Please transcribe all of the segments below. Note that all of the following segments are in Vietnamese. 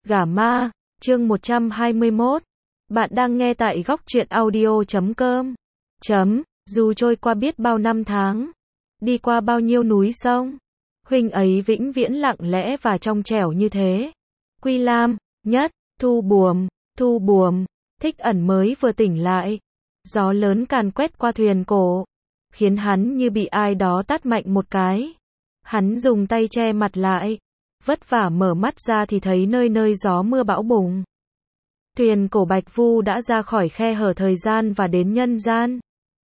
Gả ma, chương 121. Bạn đang nghe tại góc truyện audio.com. Dù trôi qua biết bao năm tháng, đi qua bao nhiêu núi sông, huynh ấy vĩnh viễn lặng lẽ và trong trẻo như thế. Quy Lam, Nhất, Thu Buồm, Thích Ẩn mới vừa tỉnh lại. Gió lớn càn quét qua thuyền cổ, khiến hắn như bị ai đó tát mạnh một cái. Hắn dùng tay che mặt lại, vất vả mở mắt ra thì thấy nơi nơi gió mưa bão bùng. Thuyền cổ Bạch Vu đã ra khỏi khe hở thời gian và đến nhân gian.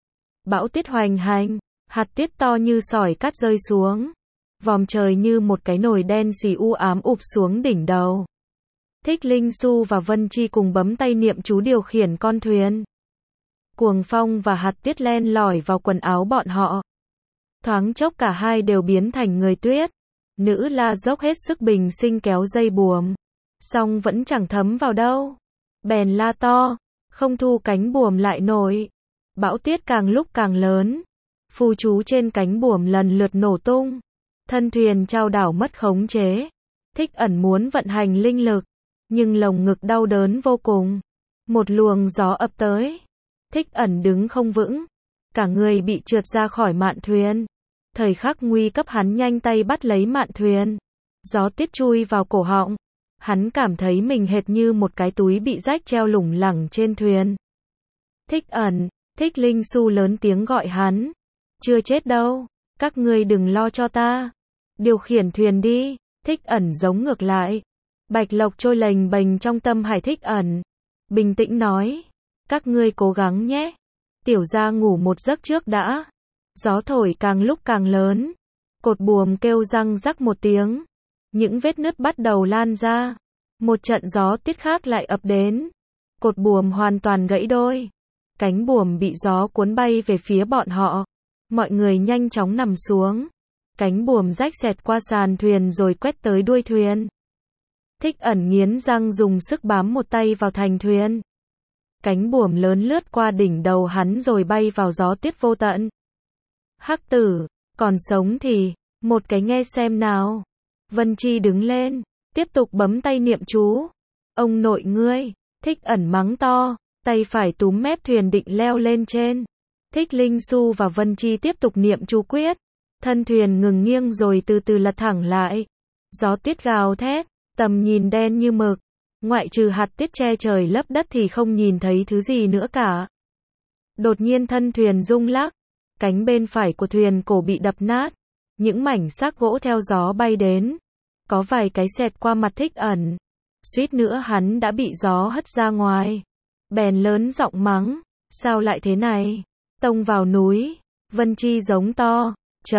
Bão tuyết hoành hành, hạt tuyết to như sỏi cát rơi xuống. Vòm trời như một cái nồi đen xì u ám ụp xuống đỉnh đầu. Thích Linh Su và Vân Chi cùng bấm tay niệm chú điều khiển con thuyền. Cuồng phong và hạt tuyết len lỏi vào quần áo bọn họ. Thoáng chốc cả hai đều biến thành người tuyết. Nữ La dốc hết sức bình sinh kéo dây buồm, song vẫn chẳng thấm vào đâu. Bèn la to, không thu cánh buồm lại nổi. Bão tuyết càng lúc càng lớn. Phù chú trên cánh buồm lần lượt nổ tung. Thân thuyền chao đảo mất khống chế. Thích Ẩn muốn vận hành linh lực, nhưng lồng ngực đau đớn vô cùng. Một luồng gió ập tới. Thích Ẩn đứng không vững, cả người bị trượt ra khỏi mạn thuyền. Thời khắc nguy cấp hắn nhanh tay bắt lấy mạn thuyền. Gió tuyết chui vào cổ họng. Hắn cảm thấy mình hệt như một cái túi bị rách treo lủng lẳng trên thuyền. Thích Ẩn, Thích Linh Su lớn tiếng gọi hắn. Chưa chết đâu, các ngươi đừng lo cho ta. Điều khiển thuyền đi. Thích Ẩn giống ngược lại. Bạch Lộc trôi lềnh bềnh trong tâm hải Thích Ẩn. Bình tĩnh nói. Các ngươi cố gắng nhé. Tiểu gia ngủ một giấc trước đã. Gió thổi càng lúc càng lớn. Cột buồm kêu răng rắc một tiếng. Những vết nứt bắt đầu lan ra. Một trận gió tuyết khác lại ập đến. Cột buồm hoàn toàn gãy đôi. Cánh buồm bị gió cuốn bay về phía bọn họ. Mọi người nhanh chóng nằm xuống. Cánh buồm rách xẹt qua sàn thuyền rồi quét tới đuôi thuyền. Thích Ẩn nghiến răng dùng sức bám một tay vào thành thuyền. Cánh buồm lớn lướt qua đỉnh đầu hắn rồi bay vào gió tuyết vô tận. Hắc tử, còn sống thì, một cái nghe xem nào. Vân Chi đứng lên, tiếp tục bấm tay niệm chú. Ông nội ngươi, Thích Ẩn mắng to, tay phải túm mép thuyền định leo lên trên. Thích Linh Su và Vân Chi tiếp tục niệm chú quyết. Thân thuyền ngừng nghiêng rồi từ từ lật thẳng lại. Gió tuyết gào thét, tầm nhìn đen như mực. Ngoại trừ hạt tuyết che trời lấp đất thì không nhìn thấy thứ gì nữa cả. Đột nhiên thân thuyền rung lắc. Cánh bên phải của thuyền cổ bị đập nát. Những mảnh xác gỗ theo gió bay đến. Có vài cái xẹt qua mặt Thích Ẩn. Suýt nữa hắn đã bị gió hất ra ngoài. Bèn lớn giọng mắng. Sao lại thế này? Tông vào núi. Vân Chi giống to.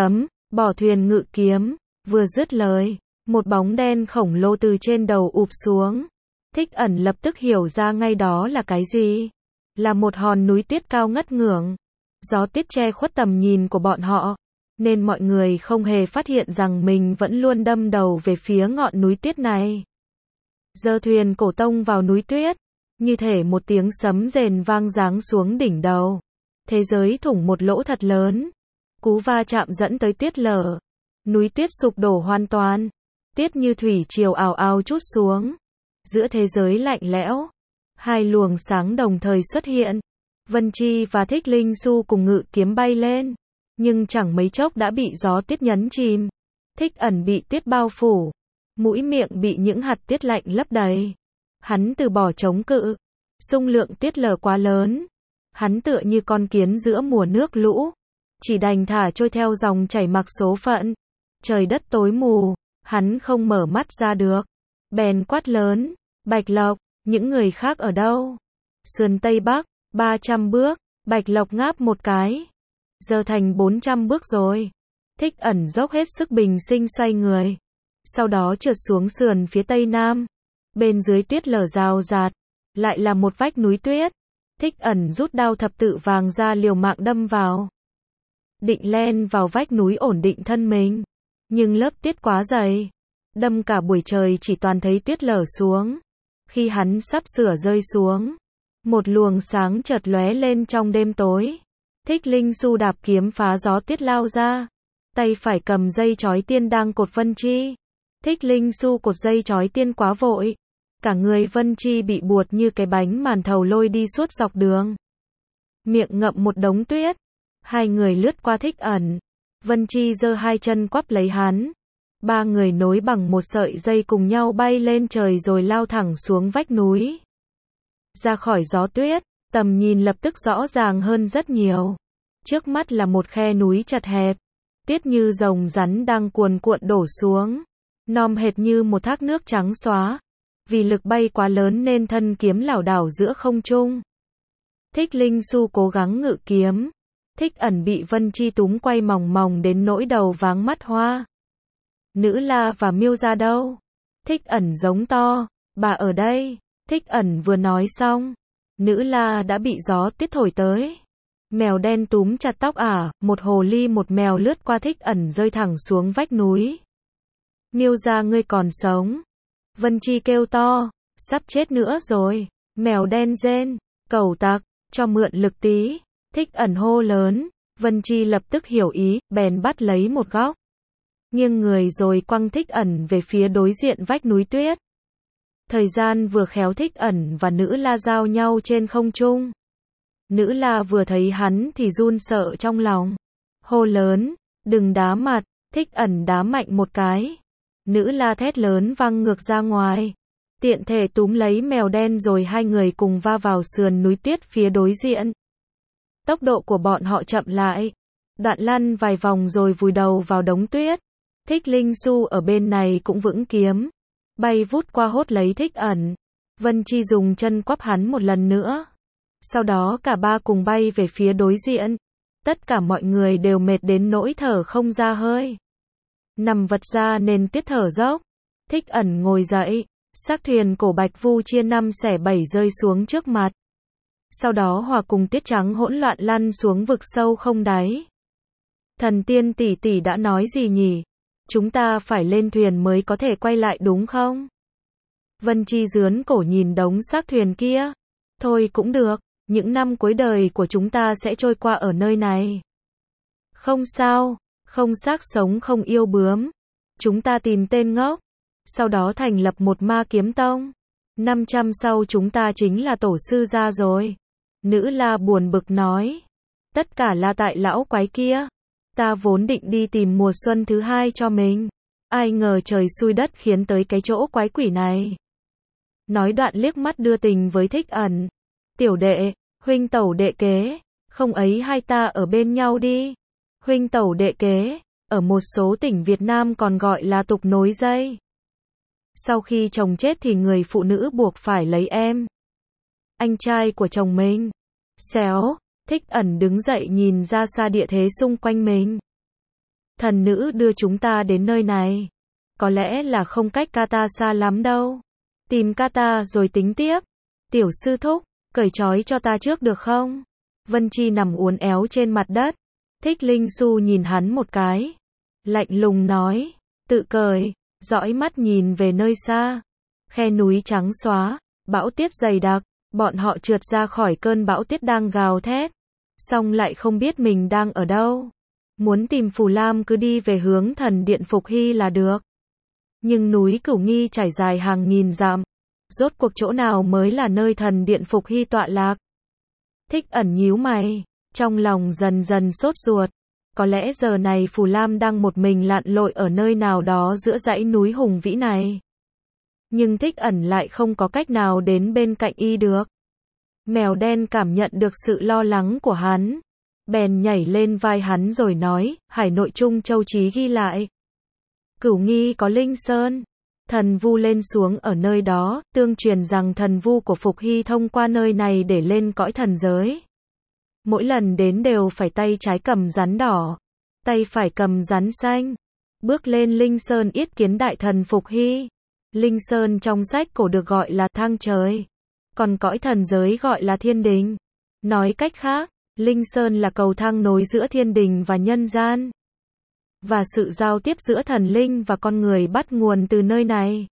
Bỏ thuyền ngự kiếm. Vừa dứt lời, một bóng đen khổng lồ từ trên đầu ụp xuống. Thích Ẩn lập tức hiểu ra ngay đó là cái gì. Là một hòn núi tuyết cao ngất ngưởng. Gió tuyết che khuất tầm nhìn của bọn họ, nên mọi người không hề phát hiện rằng mình vẫn luôn đâm đầu về phía ngọn núi tuyết này. Giờ thuyền cổ tông vào núi tuyết, như thể một tiếng sấm rền vang giáng xuống đỉnh đầu. Thế giới thủng một lỗ thật lớn. Cú va chạm dẫn tới tuyết lở. Núi tuyết sụp đổ hoàn toàn. Tuyết như thủy triều ào ào trút xuống. Giữa thế giới lạnh lẽo, hai luồng sáng đồng thời xuất hiện. Vân Chi và Thích Linh Su cùng ngự kiếm bay lên, nhưng chẳng mấy chốc đã bị gió tuyết nhấn chìm. Thích Ẩn bị tuyết bao phủ, mũi miệng bị những hạt tuyết lạnh lấp đầy. Hắn từ bỏ chống cự, xung lượng tuyết lở quá lớn. Hắn tựa như con kiến giữa mùa nước lũ, chỉ đành thả trôi theo dòng chảy mặc số phận. Trời đất tối mù, hắn không mở mắt ra được. Bèn quát lớn, Bạch Lộc, những người khác ở đâu? Sườn Tây Bắc, 300 bước, Bạch Lộc ngáp một cái. Giờ thành 400 bước rồi. Thích Ẩn dốc hết sức bình sinh xoay người. Sau đó trượt xuống sườn phía Tây Nam. Bên dưới tuyết lở rào rạt, lại là một vách núi tuyết. Thích Ẩn rút đao thập tự vàng ra liều mạng đâm vào. Định len vào vách núi ổn định thân mình. Nhưng lớp tuyết quá dày. Đâm cả buổi trời chỉ toàn thấy tuyết lở xuống. Khi hắn sắp sửa rơi xuống, một luồng sáng chợt lóe lên trong đêm tối. Thích Linh Su đạp kiếm phá gió tuyết lao ra. Tay phải cầm dây chói tiên đang cột Vân Chi. Thích Linh Su cột dây chói tiên quá vội. Cả người Vân Chi bị buột như cái bánh màn thầu lôi đi suốt dọc đường. Miệng ngậm một đống tuyết. Hai người lướt qua Thích Ẩn. Vân Chi giơ hai chân quắp lấy hắn. Ba người nối bằng một sợi dây cùng nhau bay lên trời rồi lao thẳng xuống vách núi. Ra khỏi gió tuyết, tầm nhìn lập tức rõ ràng hơn rất nhiều. Trước mắt là một khe núi chật hẹp. Tuyết như rồng rắn đang cuồn cuộn đổ xuống. Nom hệt như một thác nước trắng xóa. Vì lực bay quá lớn nên thân kiếm lảo đảo giữa không trung. Thích Linh Xu cố gắng ngự kiếm. Thích Ẩn bị Vân Chi túm quay mòng mòng đến nỗi đầu váng mắt hoa. Nữ La và Miêu Gia đâu? Thích Ẩn giống to. Bà ở đây. Thích Ẩn vừa nói xong. Nữ La đã bị gió tuyết thổi tới. Mèo đen túm chặt tóc ả, một hồ ly một mèo lướt qua Thích Ẩn rơi thẳng xuống vách núi. Miêu Gia ngươi còn sống. Vân Chi kêu to. Sắp chết nữa rồi. Mèo đen rên. Cẩu tặc, cho mượn lực tí. Thích Ẩn hô lớn. Vân Chi lập tức hiểu ý, bèn bắt lấy một góc. Nghiêng người rồi quăng Thích Ẩn về phía đối diện vách núi tuyết. Thời gian vừa khéo Thích Ẩn và Nữ La giao nhau trên không trung. Nữ La vừa thấy hắn thì run sợ trong lòng. Hô lớn, đừng đá mặt. Thích Ẩn đá mạnh một cái. Nữ La thét lớn văng ngược ra ngoài. Tiện thể túm lấy mèo đen rồi hai người cùng va vào sườn núi tuyết phía đối diện. Tốc độ của bọn họ chậm lại. Đoạn lăn vài vòng rồi vùi đầu vào đống tuyết. Thích Linh Xu ở bên này cũng vững kiếm. Bay vút qua hốt lấy Thích Ẩn. Vân Chi dùng chân quắp hắn một lần nữa. Sau đó cả ba cùng bay về phía đối diện. Tất cả mọi người đều mệt đến nỗi thở không ra hơi. Nằm vật ra nên tuyết thở dốc. Thích Ẩn ngồi dậy. Xác thuyền cổ Bạch Vu chia 5 xẻ 7 rơi xuống trước mặt. Sau đó hòa cùng tuyết trắng hỗn loạn lăn xuống vực sâu không đáy. Thần tiên tỷ tỷ đã nói gì nhỉ? Chúng ta phải lên thuyền mới có thể quay lại đúng không? Vân Chi rướn cổ nhìn đống xác thuyền kia. Thôi cũng được, những năm cuối đời của chúng ta sẽ trôi qua ở nơi này. Không sao, không xác sống không yêu bướm. Chúng ta tìm tên ngốc. Sau đó thành lập một ma kiếm tông. 500 sau chúng ta chính là tổ sư gia rồi. Nữ La buồn bực nói. Tất cả là tại lão quái kia. Ta vốn định đi tìm mùa xuân thứ hai cho mình. Ai ngờ trời xui đất khiến tới cái chỗ quái quỷ này. Nói đoạn liếc mắt đưa tình với Thích Ẩn. Tiểu đệ, huynh tẩu đệ kế. Không ấy hai ta ở bên nhau đi. Huynh tẩu đệ kế. Ở một số tỉnh Việt Nam còn gọi là tục nối dây. Sau khi chồng chết thì người phụ nữ buộc phải lấy em. Anh trai của chồng mình. Xéo. Thích Ẩn đứng dậy nhìn ra xa địa thế xung quanh mình. Thần nữ đưa chúng ta đến nơi này. Có lẽ là không cách Kata xa lắm đâu. Tìm Kata rồi tính tiếp. Tiểu sư thúc, cởi trói cho ta trước được không? Vân Chi nằm uốn éo trên mặt đất. Thích Linh Xu nhìn hắn một cái. Lạnh lùng nói. Tự cởi. Dõi mắt nhìn về nơi xa. Khe núi trắng xóa. Bão tuyết dày đặc. Bọn họ trượt ra khỏi cơn bão tuyết đang gào thét. Xong lại không biết mình đang ở đâu. Muốn tìm Phù Lam cứ đi về hướng thần điện Phục Hy là được. Nhưng núi Cửu Nghi trải dài hàng nghìn dặm. Rốt cuộc chỗ nào mới là nơi thần điện Phục Hy tọa lạc? Thích Ẩn nhíu mày. Trong lòng dần dần sốt ruột. Có lẽ giờ này Phù Lam đang một mình lặn lội ở nơi nào đó giữa dãy núi hùng vĩ này. Nhưng Thích Ẩn lại không có cách nào đến bên cạnh y được. Mèo đen cảm nhận được sự lo lắng của hắn. Bèn nhảy lên vai hắn rồi nói, Hải Nội Trung Châu Chí ghi lại. Cửu Nghi có linh sơn. Thần vu lên xuống ở nơi đó, tương truyền rằng thần vu của Phục Hy thông qua nơi này để lên cõi thần giới. Mỗi lần đến đều phải tay trái cầm rắn đỏ, tay phải cầm rắn xanh. Bước lên linh sơn yết kiến đại thần Phục Hy. Linh sơn trong sách cổ được gọi là thang trời. Còn cõi thần giới gọi là thiên đình. Nói cách khác, linh sơn là cầu thang nối giữa thiên đình và nhân gian. Và sự giao tiếp giữa thần linh và con người bắt nguồn từ nơi này.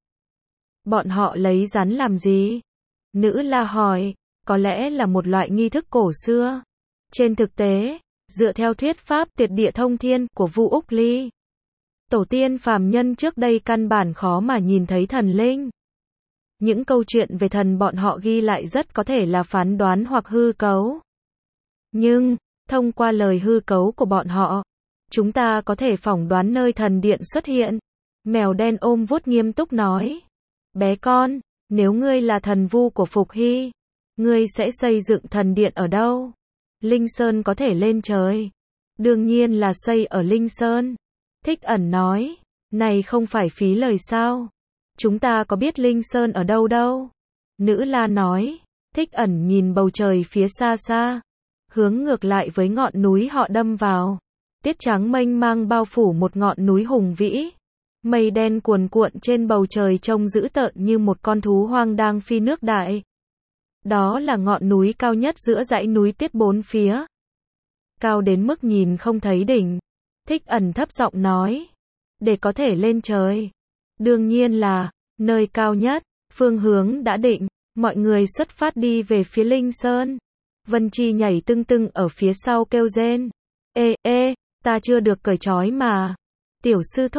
Bọn họ lấy rắn làm gì? Nữ La hỏi. Có lẽ là một loại nghi thức cổ xưa. Trên thực tế, dựa theo thuyết pháp tuyệt địa thông thiên của Vu Úc Ly, tổ tiên phàm nhân trước đây căn bản khó mà nhìn thấy thần linh. Những câu chuyện về thần bọn họ ghi lại rất có thể là phán đoán hoặc hư cấu. Nhưng, thông qua lời hư cấu của bọn họ, chúng ta có thể phỏng đoán nơi thần điện xuất hiện. Mèo đen ôm vuốt nghiêm túc nói. Bé con, nếu ngươi là thần vu của Phục Hy, ngươi sẽ xây dựng thần điện ở đâu? Linh Sơn có thể lên trời. Đương nhiên là xây ở Linh Sơn. Thích Ẩn nói. Này không phải phí lời sao? Chúng ta có biết Linh Sơn ở đâu đâu? Nữ La nói. Thích Ẩn nhìn bầu trời phía xa xa, hướng ngược lại với ngọn núi họ đâm vào. Tiết trắng mênh mang bao phủ một ngọn núi hùng vĩ. Mây đen cuồn cuộn trên bầu trời trông dữ tợn như một con thú hoang đang phi nước đại. Đó là ngọn núi cao nhất giữa dãy núi Tiết bốn phía. Cao đến mức nhìn không thấy đỉnh. Thích Ẩn thấp giọng nói. Để có thể lên trời. Đương nhiên là, nơi cao nhất, phương hướng đã định, mọi người xuất phát đi về phía Linh Sơn. Vân Chi nhảy tưng tưng ở phía sau kêu rên. Ê, ta chưa được cởi trói mà. Tiểu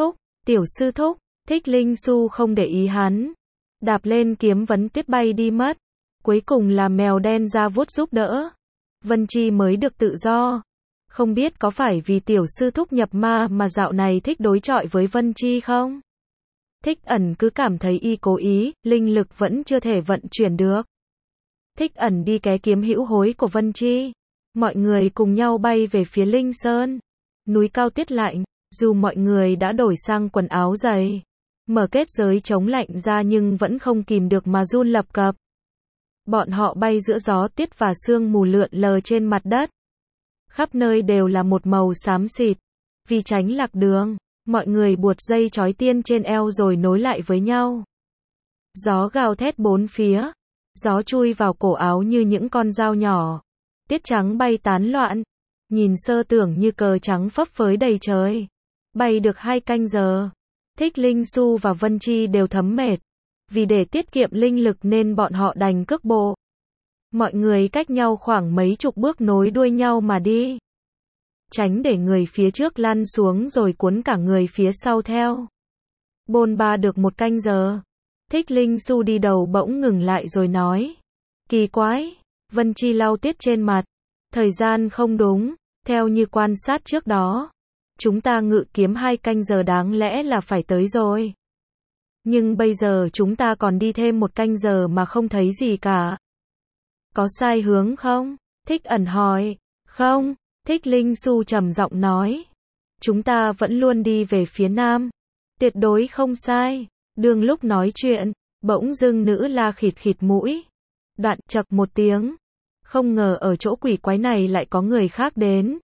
sư thúc, Thích Linh Su không để ý hắn. Đạp lên kiếm vấn tuyết bay đi mất. Cuối cùng là mèo đen ra vuốt giúp đỡ. Vân Chi mới được tự do. Không biết có phải vì tiểu sư thúc nhập ma mà dạo này thích đối chọi với Vân Chi không? Thích Ẩn cứ cảm thấy y cố ý, linh lực vẫn chưa thể vận chuyển được. Thích Ẩn đi ké kiếm hữu hối của Vân Chi. Mọi người cùng nhau bay về phía Linh Sơn. Núi cao tiết lạnh, dù mọi người đã đổi sang quần áo dày, mở kết giới chống lạnh ra nhưng vẫn không kìm được mà run lập cập. Bọn họ bay giữa gió tiết và sương mù lượn lờ trên mặt đất. Khắp nơi đều là một màu xám xịt. Vì tránh lạc đường, mọi người buộc dây trói tiên trên eo rồi nối lại với nhau. Gió gào thét bốn phía. Gió chui vào cổ áo như những con dao nhỏ. Tiết trắng bay tán loạn. Nhìn sơ tưởng như cờ trắng phấp phới đầy trời. Bay được 2 canh giờ. Thích Linh Su và Vân Chi đều thấm mệt. Vì để tiết kiệm linh lực nên bọn họ đành cước bộ. Mọi người cách nhau khoảng mấy chục bước nối đuôi nhau mà đi. Tránh để người phía trước lăn xuống rồi cuốn cả người phía sau theo. Bôn ba được 1 canh giờ. Thích Linh Su đi đầu bỗng ngừng lại rồi nói. Kỳ quái. Vân Chi lau tiết trên mặt. Thời gian không đúng. Theo như quan sát trước đó, chúng ta ngự kiếm 2 canh giờ đáng lẽ là phải tới rồi. Nhưng bây giờ chúng ta còn đi thêm 1 canh giờ mà không thấy gì cả. Có sai hướng không? Thích Ẩn hỏi. Không, Thích Linh Su trầm giọng nói. Chúng ta vẫn luôn đi về phía nam. Tuyệt đối không sai. Đương lúc nói chuyện, bỗng dưng nữ La khịt khịt mũi. Đoạn chậc một tiếng. Không ngờ ở chỗ quỷ quái này lại có người khác đến.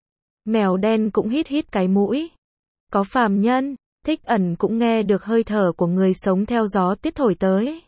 Mèo đen cũng hít cái mũi. Có phàm nhân. Thích Ẩn cũng nghe được hơi thở của người sống theo gió tiết thổi tới.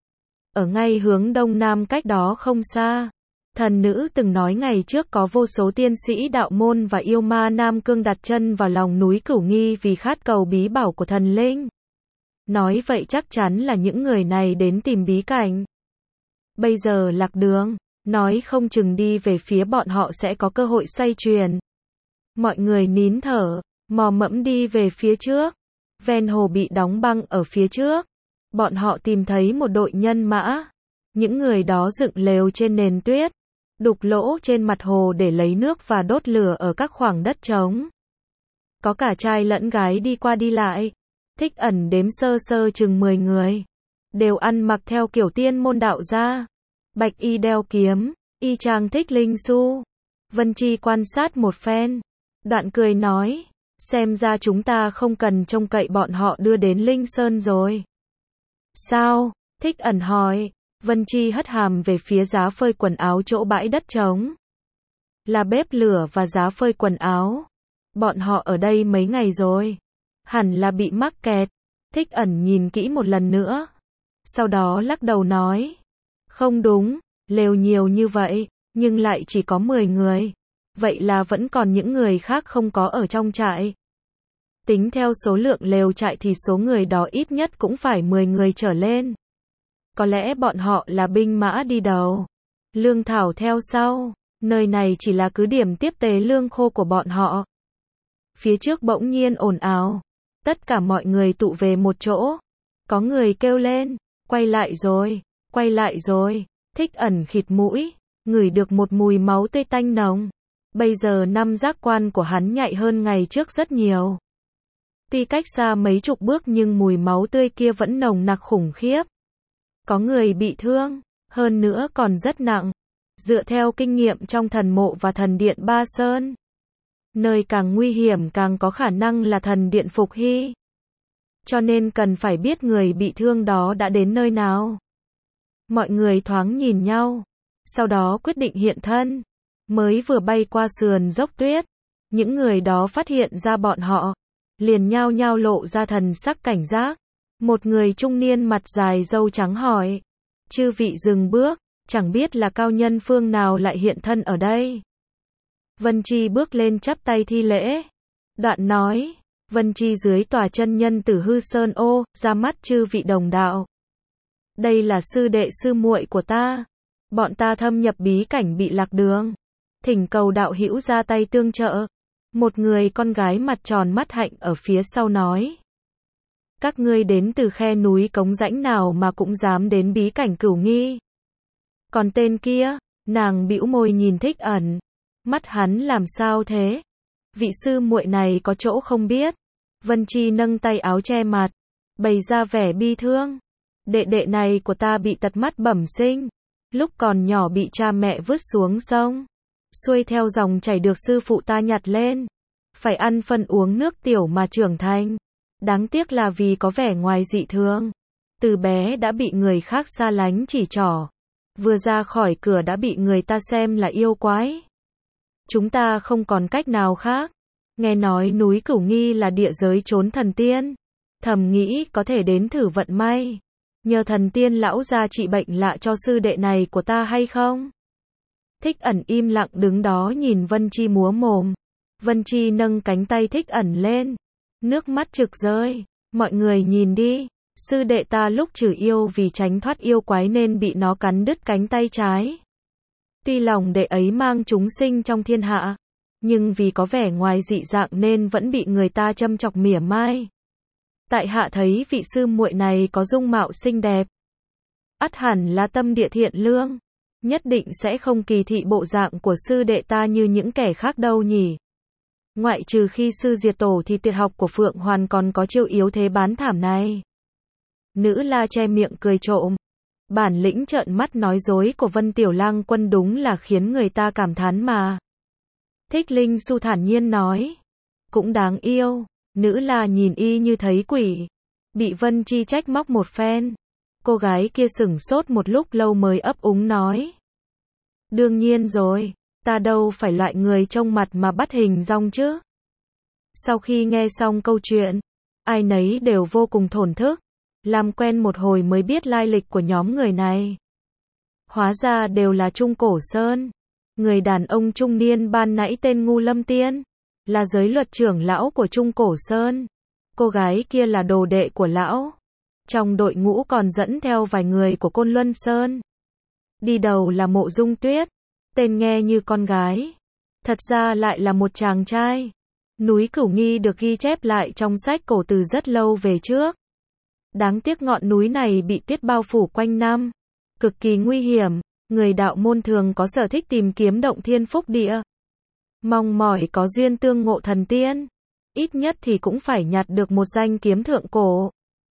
Ở ngay hướng đông nam cách đó không xa. Thần nữ từng nói ngày trước có vô số tiên sĩ đạo môn và yêu ma Nam Cương đặt chân vào lòng núi Cửu Nghi vì khát cầu bí bảo của thần linh. Nói vậy chắc chắn là những người này đến tìm bí cảnh. Bây giờ lạc đường, nói không chừng đi về phía bọn họ sẽ có cơ hội xoay chuyển. Mọi người nín thở, mò mẫm đi về phía trước. Ven hồ bị đóng băng ở phía trước. Bọn họ tìm thấy một đội nhân mã. Những người đó dựng lều trên nền tuyết, đục lỗ trên mặt hồ để lấy nước và đốt lửa ở các khoảng đất trống. Có cả trai lẫn gái đi qua đi lại. Thích Ẩn đếm sơ sơ chừng 10 người. Đều ăn mặc theo kiểu tiên môn đạo gia. Bạch y đeo kiếm, y chang Thích Linh Su. Vân Chi quan sát một phen. Đoạn cười nói. Xem ra chúng ta không cần trông cậy bọn họ đưa đến Linh Sơn rồi. Sao? Thích Ẩn hỏi. Vân Chi hất hàm về phía giá phơi quần áo chỗ bãi đất trống. Là bếp lửa và giá phơi quần áo. Bọn họ ở đây mấy ngày rồi. Hẳn là bị mắc kẹt. Thích Ẩn nhìn kỹ một lần nữa. Sau đó lắc đầu nói. Không đúng, lều nhiều như vậy, nhưng lại chỉ có 10 người. Vậy là vẫn còn những người khác không có ở trong trại. Tính theo số lượng lều trại thì số người đó ít nhất cũng phải 10 người trở lên. Có lẽ bọn họ là binh mã đi đầu. Lương thảo theo sau. Nơi này chỉ là cứ điểm tiếp tế lương khô của bọn họ. Phía trước bỗng nhiên ồn ào. Tất cả mọi người tụ về một chỗ. Có người kêu lên. Quay lại rồi. Thích ẩn khịt mũi, ngửi được một mùi máu tươi tanh nồng. Bây giờ năm giác quan của hắn nhạy hơn ngày trước rất nhiều. Tuy cách xa mấy chục bước nhưng mùi máu tươi kia vẫn nồng nặc khủng khiếp. Có người bị thương, hơn nữa còn rất nặng. Dựa theo kinh nghiệm trong thần mộ và thần điện Ba Sơn, nơi càng nguy hiểm càng có khả năng là thần điện Phục Hy. Cho nên cần phải biết người bị thương đó đã đến nơi nào. Mọi người thoáng nhìn nhau, sau đó quyết định hiện thân. Mới vừa bay qua sườn dốc tuyết, những người đó phát hiện ra bọn họ, liền nhao nhao lộ ra thần sắc cảnh giác. Một người trung niên mặt dài râu trắng hỏi, chư vị dừng bước, chẳng biết là cao nhân phương nào lại hiện thân ở đây. Vân Chi bước lên chắp tay thi lễ. Đoạn nói, Vân Chi dưới tòa chân nhân Tử Hư Sơn ô, ra mắt chư vị đồng đạo. Đây là sư đệ sư muội của ta. Bọn ta thâm nhập bí cảnh bị lạc đường. Thỉnh cầu đạo hữu ra tay tương trợ. Một người con gái mặt tròn mắt hạnh ở phía sau nói. Các ngươi đến từ khe núi cống rãnh nào mà cũng dám đến bí cảnh Cửu Nghi. Còn tên kia, nàng bĩu môi nhìn Thích ẩn. Mắt hắn làm sao thế? Vị sư muội này có chỗ không biết. Vân Chi nâng tay áo che mặt, bày ra vẻ bi thương. Đệ đệ này của ta bị tật mắt bẩm sinh. Lúc còn nhỏ bị cha mẹ vứt xuống sông. Xuôi theo dòng chảy được sư phụ ta nhặt lên. Phải ăn phân uống nước tiểu mà trưởng thành. Đáng tiếc là vì có vẻ ngoài dị thường. Từ bé đã bị người khác xa lánh chỉ trỏ. Vừa ra khỏi cửa đã bị người ta xem là yêu quái. Chúng ta không còn cách nào khác. Nghe nói núi Cửu Nghi là địa giới trốn thần tiên. Thầm nghĩ có thể đến thử vận may. Nhờ thần tiên lão ra trị bệnh lạ cho sư đệ này của ta hay không? Thích ẩn im lặng đứng đó nhìn Vân Chi múa mồm. Vân Chi nâng cánh tay Thích ẩn lên. Nước mắt trực rơi. Mọi người nhìn đi. Sư đệ ta lúc trừ yêu vì tránh thoát yêu quái nên bị nó cắn đứt cánh tay trái. Tuy lòng đệ ấy mang chúng sinh trong thiên hạ, nhưng vì có vẻ ngoài dị dạng nên vẫn bị người ta châm chọc mỉa mai. Tại hạ thấy vị sư muội này có dung mạo xinh đẹp. Ắt hẳn là tâm địa thiện lương. Nhất định sẽ không kỳ thị bộ dạng của sư đệ ta như những kẻ khác đâu nhỉ. Ngoại trừ khi sư diệt tổ thì tuyệt học của Phượng Hoàn còn có chiêu yếu thế bán thảm này. Nữ la che miệng cười trộm. Bản lĩnh trợn mắt nói dối của Vân Tiểu Lang Quân đúng là khiến người ta cảm thán mà. Thích Linh Su thản nhiên nói. Cũng đáng yêu. Nữ la nhìn y như thấy quỷ. Bị Vân Chi trách móc một phen. Cô gái kia sửng sốt một lúc lâu mới ấp úng nói. Đương nhiên rồi. Ta đâu phải loại người trông mặt mà bắt hình dong chứ. Sau khi nghe xong câu chuyện, ai nấy đều vô cùng thổn thức. Làm quen một hồi mới biết lai lịch của nhóm người này. Hóa ra đều là Trung Cổ Sơn. Người đàn ông trung niên ban nãy tên Ngu Lâm Tiên, là giới luật trưởng lão của Trung Cổ Sơn. Cô gái kia là đồ đệ của lão. Trong đội ngũ còn dẫn theo vài người của Côn Luân Sơn. Đi đầu là Mộ Dung Tuyết. Tên nghe như con gái. Thật ra lại là một chàng trai. Núi Cửu Nghi được ghi chép lại trong sách cổ từ rất lâu về trước. Đáng tiếc ngọn núi này bị tuyết bao phủ quanh năm. Cực kỳ nguy hiểm. Người đạo môn thường có sở thích tìm kiếm động thiên phúc địa. Mong mỏi có duyên tương ngộ thần tiên. Ít nhất thì cũng phải nhặt được một danh kiếm thượng cổ.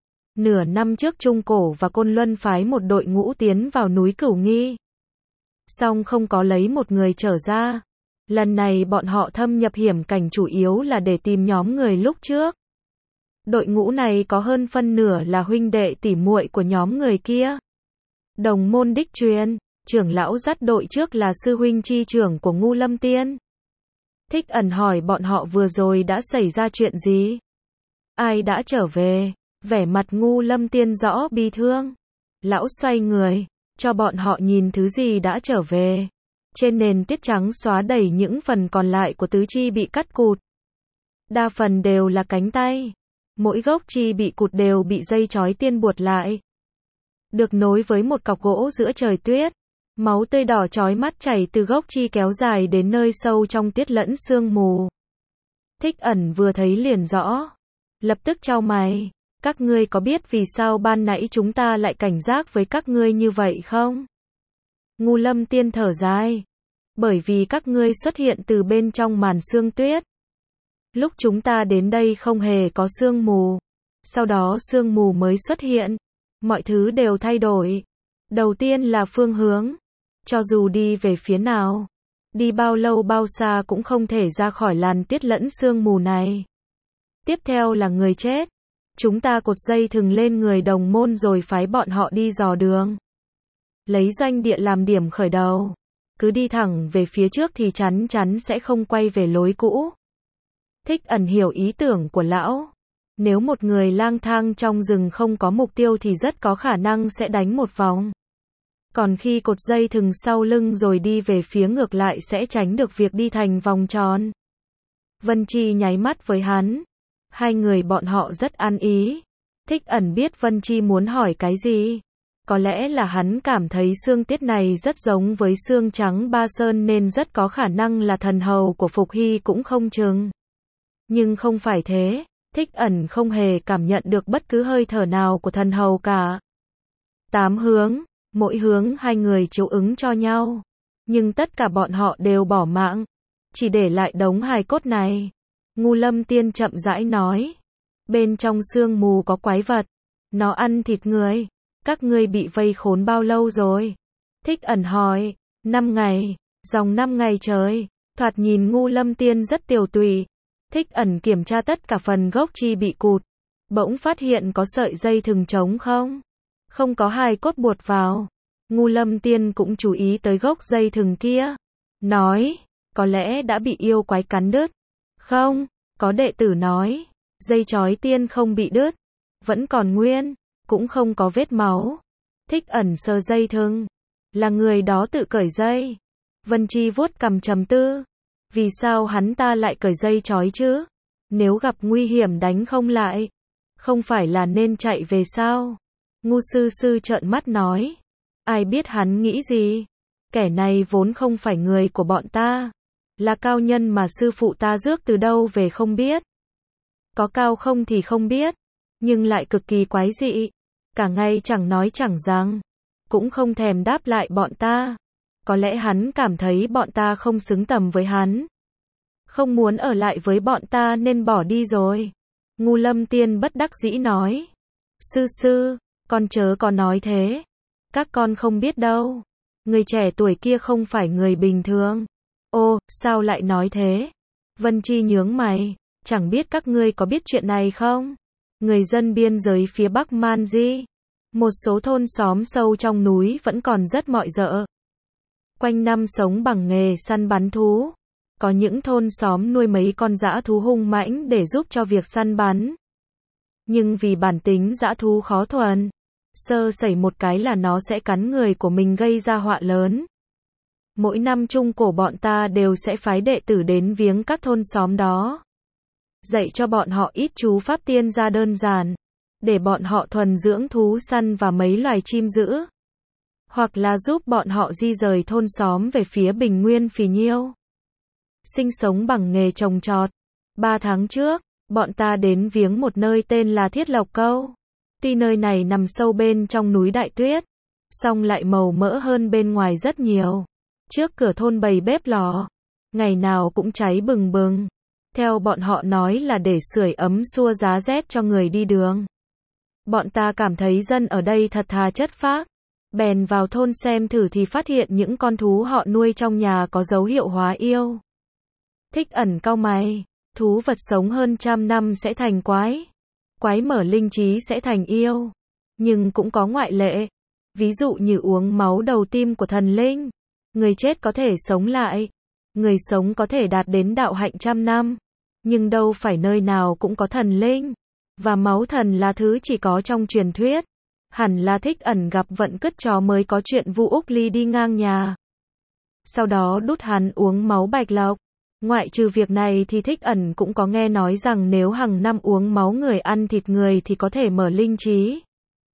Nửa năm trước Trung Cổ và Côn Luân phái một đội ngũ tiến vào núi Cửu Nghi. Song không có lấy một người trở ra. Lần này bọn họ thâm nhập hiểm cảnh chủ yếu là để tìm nhóm người lúc trước. Đội ngũ này có hơn phân nửa là huynh đệ tỉ muội của nhóm người kia. Đồng môn đích truyền, trưởng lão dắt đội trước là sư huynh chi trưởng của Ngu Lâm Tiên. Thích ẩn hỏi bọn họ vừa rồi đã xảy ra chuyện gì? Ai đã trở về? Vẻ mặt Ngu Lâm Tiên rõ bi thương. Lão xoay người, cho bọn họ nhìn thứ gì đã trở về. Trên nền tuyết trắng xóa đầy những phần còn lại của tứ chi bị cắt cụt. Đa phần đều là cánh tay. Mỗi gốc chi bị cụt đều bị dây chói tiên buộc lại. Được nối với một cọc gỗ giữa trời tuyết. Máu tươi đỏ chói mắt chảy từ gốc chi kéo dài đến nơi sâu trong tuyết lẫn sương mù. Thích ẩn vừa thấy liền rõ. Lập tức chau mày. Các ngươi có biết vì sao ban nãy chúng ta lại cảnh giác với các ngươi như vậy không? Ngu Lâm Tiên thở dài. Bởi vì các ngươi xuất hiện từ bên trong màn sương tuyết. Lúc chúng ta đến đây không hề có sương mù. Sau đó sương mù mới xuất hiện. Mọi thứ đều thay đổi. Đầu tiên là phương hướng. Cho dù đi về phía nào, đi bao lâu bao xa cũng không thể ra khỏi làn tiết lẫn sương mù này. Tiếp theo là người chết. Chúng ta cột dây thừng lên người đồng môn rồi phái bọn họ đi dò đường. Lấy doanh địa làm điểm khởi đầu. Cứ đi thẳng về phía trước thì chắn chắn sẽ không quay về lối cũ. Thích Ẩn hiểu ý tưởng của lão. Nếu một người lang thang trong rừng không có mục tiêu thì rất có khả năng sẽ đánh một vòng. Còn khi cột dây thừng sau lưng rồi đi về phía ngược lại sẽ tránh được việc đi thành vòng tròn. Vân Chi nháy mắt với hắn. Hai người bọn họ rất ăn ý. Thích Ẩn biết Vân Chi muốn hỏi cái gì. Có lẽ là hắn cảm thấy xương tiết này rất giống với xương trắng Ba Sơn nên rất có khả năng là thần hầu của Phục Hy cũng không chừng. Nhưng không phải thế. Thích Ẩn không hề cảm nhận được bất cứ hơi thở nào của thần hầu cả. 8 hướng. Mỗi hướng hai người chiếu ứng cho nhau. Nhưng tất cả bọn họ đều bỏ mạng. Chỉ để lại đống hài cốt này. Ngu Lâm Tiên chậm rãi nói. Bên trong sương mù có quái vật. Nó ăn thịt người. Các ngươi bị vây khốn bao lâu rồi? Thích Ẩn hỏi. 5 ngày. Dòng 5 ngày trời. Thoạt nhìn Ngu Lâm Tiên rất tiều tụy. Thích Ẩn kiểm tra tất cả phần gốc chi bị cụt. Bỗng phát hiện có sợi dây thừng trống không? Không có hài cốt buộc vào. Ngu Lâm Tiên cũng chú ý tới gốc dây thừng kia. Nói, có lẽ đã bị yêu quái cắn đứt. Không, có đệ tử nói, dây chói tiên không bị đứt. Vẫn còn nguyên, cũng không có vết máu. Thích Ẩn sờ dây thừng. Là người đó tự cởi dây. Vân Chi vuốt cằm trầm tư. Vì sao hắn ta lại cởi dây chói chứ? Nếu gặp nguy hiểm đánh không lại. Không phải là nên chạy về sao? Ngu sư sư trợn mắt nói. Ai biết hắn nghĩ gì? Kẻ này vốn không phải người của bọn ta. Là cao nhân mà sư phụ ta rước từ đâu về không biết. Có cao không thì không biết. Nhưng lại cực kỳ quái dị. Cả ngày chẳng nói chẳng rằng. Cũng không thèm đáp lại bọn ta. Có lẽ hắn cảm thấy bọn ta không xứng tầm với hắn. Không muốn ở lại với bọn ta nên bỏ đi rồi. Ngu Lâm Tiên bất đắc dĩ nói. Sư sư, con chớ có nói thế. Các con không biết đâu. Người trẻ tuổi kia không phải người bình thường. Ô, sao lại nói thế? Vân Chi nhướng mày. Chẳng biết các ngươi có biết chuyện này không? Người dân biên giới phía Bắc Man Di. Một số thôn xóm sâu trong núi vẫn còn rất mọi dợ. Quanh năm sống bằng nghề săn bắn thú. Có những thôn xóm nuôi mấy con dã thú hung mãnh để giúp cho việc săn bắn. Nhưng vì bản tính dã thú khó thuần, sơ sẩy một cái là nó sẽ cắn người của mình gây ra họa lớn. Mỗi năm Trung Cổ bọn ta đều sẽ phái đệ tử đến viếng các thôn xóm đó. Dạy cho bọn họ ít chú pháp tiên gia đơn giản. Để bọn họ thuần dưỡng thú săn và mấy loài chim dữ. Hoặc là giúp bọn họ di rời thôn xóm về phía Bình Nguyên Phì Nhiêu. Sinh sống bằng nghề trồng trọt. 3 tháng trước, bọn ta đến viếng một nơi tên là Thiết Lộc Câu. Tuy nơi này nằm sâu bên trong núi Đại Tuyết, song lại màu mỡ hơn bên ngoài rất nhiều. Trước cửa thôn bày bếp lò, ngày nào cũng cháy bừng bừng. Theo bọn họ nói là để sưởi ấm xua giá rét cho người đi đường. Bọn ta cảm thấy dân ở đây thật thà chất phác. Bèn vào thôn xem thử thì phát hiện những con thú họ nuôi trong nhà có dấu hiệu hóa yêu. Thích Ẩn cau mày. Thú vật sống hơn 100 năm sẽ thành quái. Quái mở linh trí sẽ thành yêu. Nhưng cũng có ngoại lệ. Ví dụ như uống máu đầu tim của thần linh. Người chết có thể sống lại. Người sống có thể đạt đến đạo hạnh 100 năm. Nhưng đâu phải nơi nào cũng có thần linh. Và máu thần là thứ chỉ có trong truyền thuyết. Hẳn là Thích Ẩn gặp vận cứt chó mới có chuyện Vu Úc Ly đi ngang nhà. Sau đó đút hắn uống máu bạch lộc. Ngoại trừ việc này thì Thích Ẩn cũng có nghe nói rằng nếu hàng năm uống máu người ăn thịt người thì có thể mở linh trí.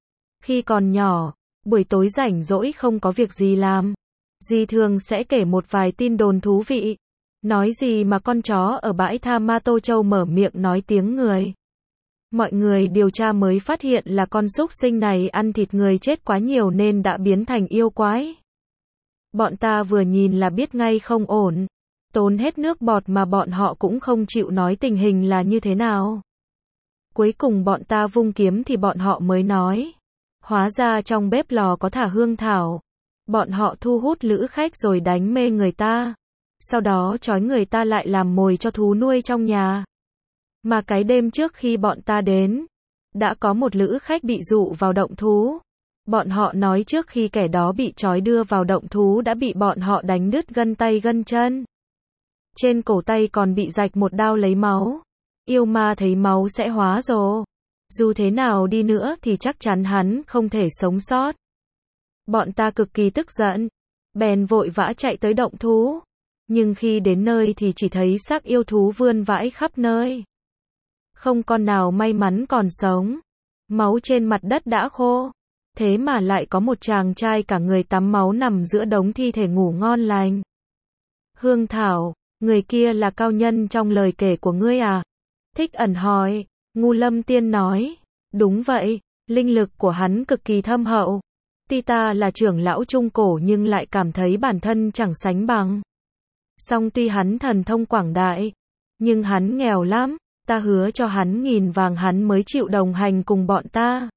Khi còn nhỏ, buổi tối rảnh rỗi không có việc gì làm, dì thường sẽ kể một vài tin đồn thú vị. Nói gì mà con chó ở bãi tha Ma Tô Châu mở miệng nói tiếng người. Mọi người điều tra mới phát hiện là con súc sinh này ăn thịt người chết quá nhiều nên đã biến thành yêu quái. Bọn ta vừa nhìn là biết ngay không ổn. Tốn hết nước bọt mà bọn họ cũng không chịu nói tình hình là như thế nào. Cuối cùng bọn ta vung kiếm thì bọn họ mới nói. Hóa ra trong bếp lò có thả hương thảo. Bọn họ thu hút lữ khách rồi đánh mê người ta. Sau đó trói người ta lại làm mồi cho thú nuôi trong nhà. Mà cái đêm trước khi bọn ta đến, đã có một lữ khách bị dụ vào động thú. Bọn họ nói trước khi kẻ đó bị trói đưa vào động thú đã bị bọn họ đánh đứt gân tay gân chân. Trên cổ tay còn bị rạch một đao lấy máu. Yêu ma thấy máu sẽ hóa rồ. Dù thế nào đi nữa thì chắc chắn hắn không thể sống sót. Bọn ta cực kỳ tức giận. Bèn vội vã chạy tới động thú. Nhưng khi đến nơi thì chỉ thấy xác yêu thú vươn vãi khắp nơi. Không con nào may mắn còn sống. Máu trên mặt đất đã khô. Thế mà lại có một chàng trai cả người tắm máu nằm giữa đống thi thể ngủ ngon lành. Hương Thảo, người kia là cao nhân trong lời kể của ngươi à? Thích Ẩn hỏi. Ngu Lâm Tiên nói. Đúng vậy, linh lực của hắn cực kỳ thâm hậu. Tuy ta là trưởng lão trung cổ nhưng lại cảm thấy bản thân chẳng sánh bằng. Song tuy hắn thần thông quảng đại, nhưng hắn nghèo lắm. Ta hứa cho hắn 1000 vàng hắn mới chịu đồng hành cùng bọn ta.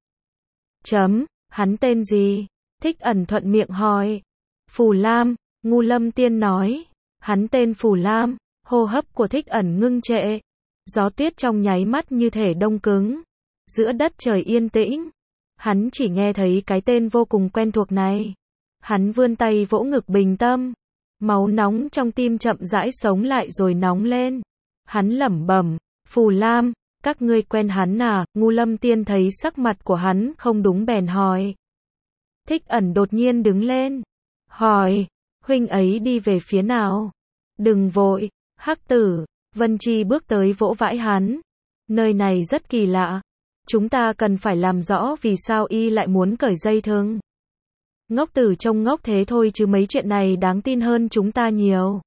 Hắn tên gì? Thích Ẩn thuận miệng hỏi. Phù Lam, Ngu Lâm Tiên nói. Hắn tên Phù Lam. Hô hấp của Thích Ẩn ngưng trệ. Gió tuyết trong nháy mắt như thể đông cứng. Giữa đất trời yên tĩnh. Hắn chỉ nghe thấy cái tên vô cùng quen thuộc này. Hắn vươn tay vỗ ngực bình tâm. Máu nóng trong tim chậm rãi sống lại rồi nóng lên. Hắn lẩm bẩm. Phù Lam, các ngươi quen hắn à? Ngu Lâm Tiên thấy sắc mặt của hắn không đúng bèn hỏi. Thích Ẩn đột nhiên đứng lên. Hỏi, huynh ấy đi về phía nào? Đừng vội, Hắc Tử. Vân Chi bước tới vỗ vãi hắn. Nơi này rất kỳ lạ. Chúng ta cần phải làm rõ vì sao y lại muốn cởi dây thừng. Ngốc Tử trông ngốc thế thôi chứ mấy chuyện này đáng tin hơn chúng ta nhiều.